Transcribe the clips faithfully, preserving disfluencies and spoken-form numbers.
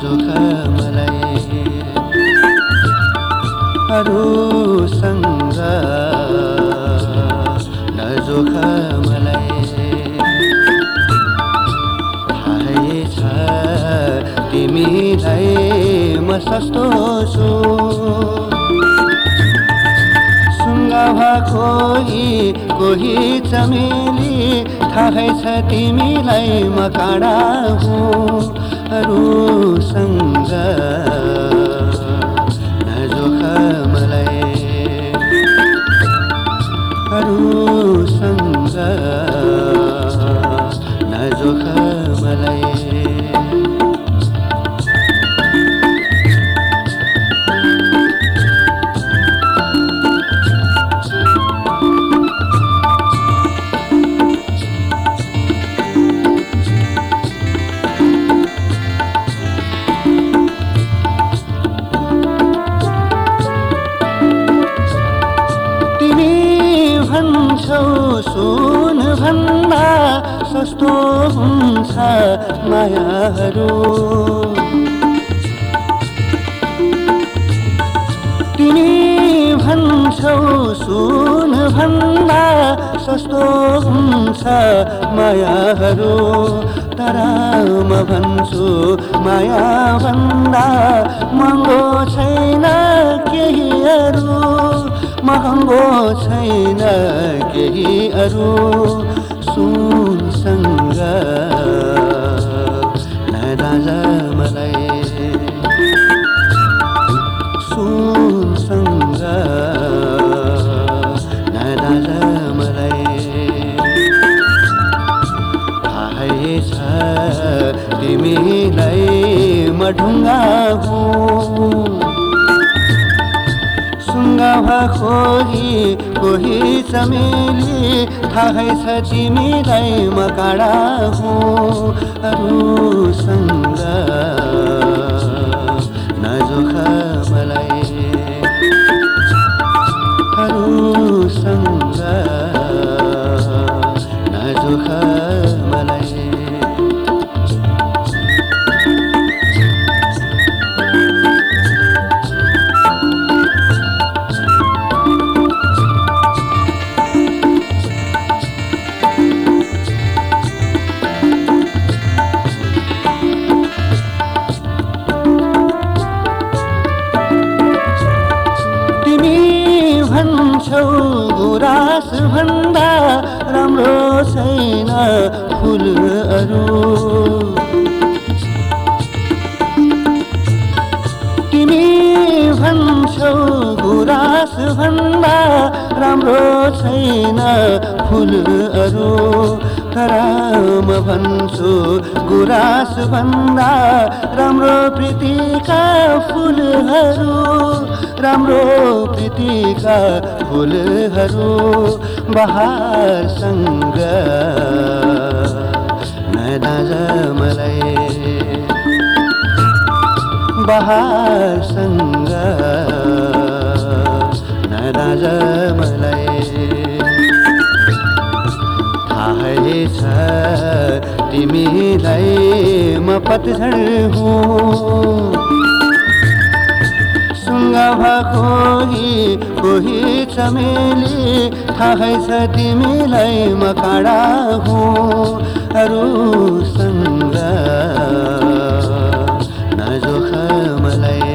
नजोख मलाई अरूसँग नजोख मलाई थाहै छ तिमीलाई म सस्तो छु सुङ्गावा कोही कोही चमेली थाहै छ तिमीलाई म काँडा हुँ अरूसँग नजोख मलाई अरूसँग नजोख मलाई सुन भन्दा सस्तो हुन्छ मायाहरू तिमी भन्छौ सुन भन्दा सस्तो हुन्छ मायाहरू तर म भन्छु माया भन्दा महँगो छैन केही अरू महँगो छैन केही अरू सुनसँग नदाजा मलाई सुनसँग नदाजा मलाई थाहै छ तिमीलाई म ढुङ्गा हुँ सुङ्गावा कोही कोही चमेली थाहै छ तिमीलाई म काँडा हुँ अरूसँग नजोख मलाई अरूसँग नजोख मलाई गुराँस भन्दा राम्रो छैन फुलहरू तिमी भन्छौ गुराँस भन्दा राम्रो छैन फुलहरू तर म भन्छु गुराँस भन्दा राम्रो प्रीतिका फुलहरू राम्रो प्रीतिका फुलहरू बहारसँग नदाजा मलाई बहारसँग नदाजा मलाई थाहै छ तिमीलाई म पतझड हुँ सुङ्गावा कोही कोही चमेली थाहै छ तिमीलाई म काँडा हुँ अरूसँग नजोख मलाई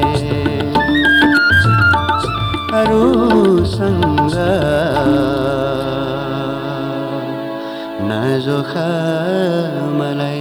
अरूसँग नजोख मलाई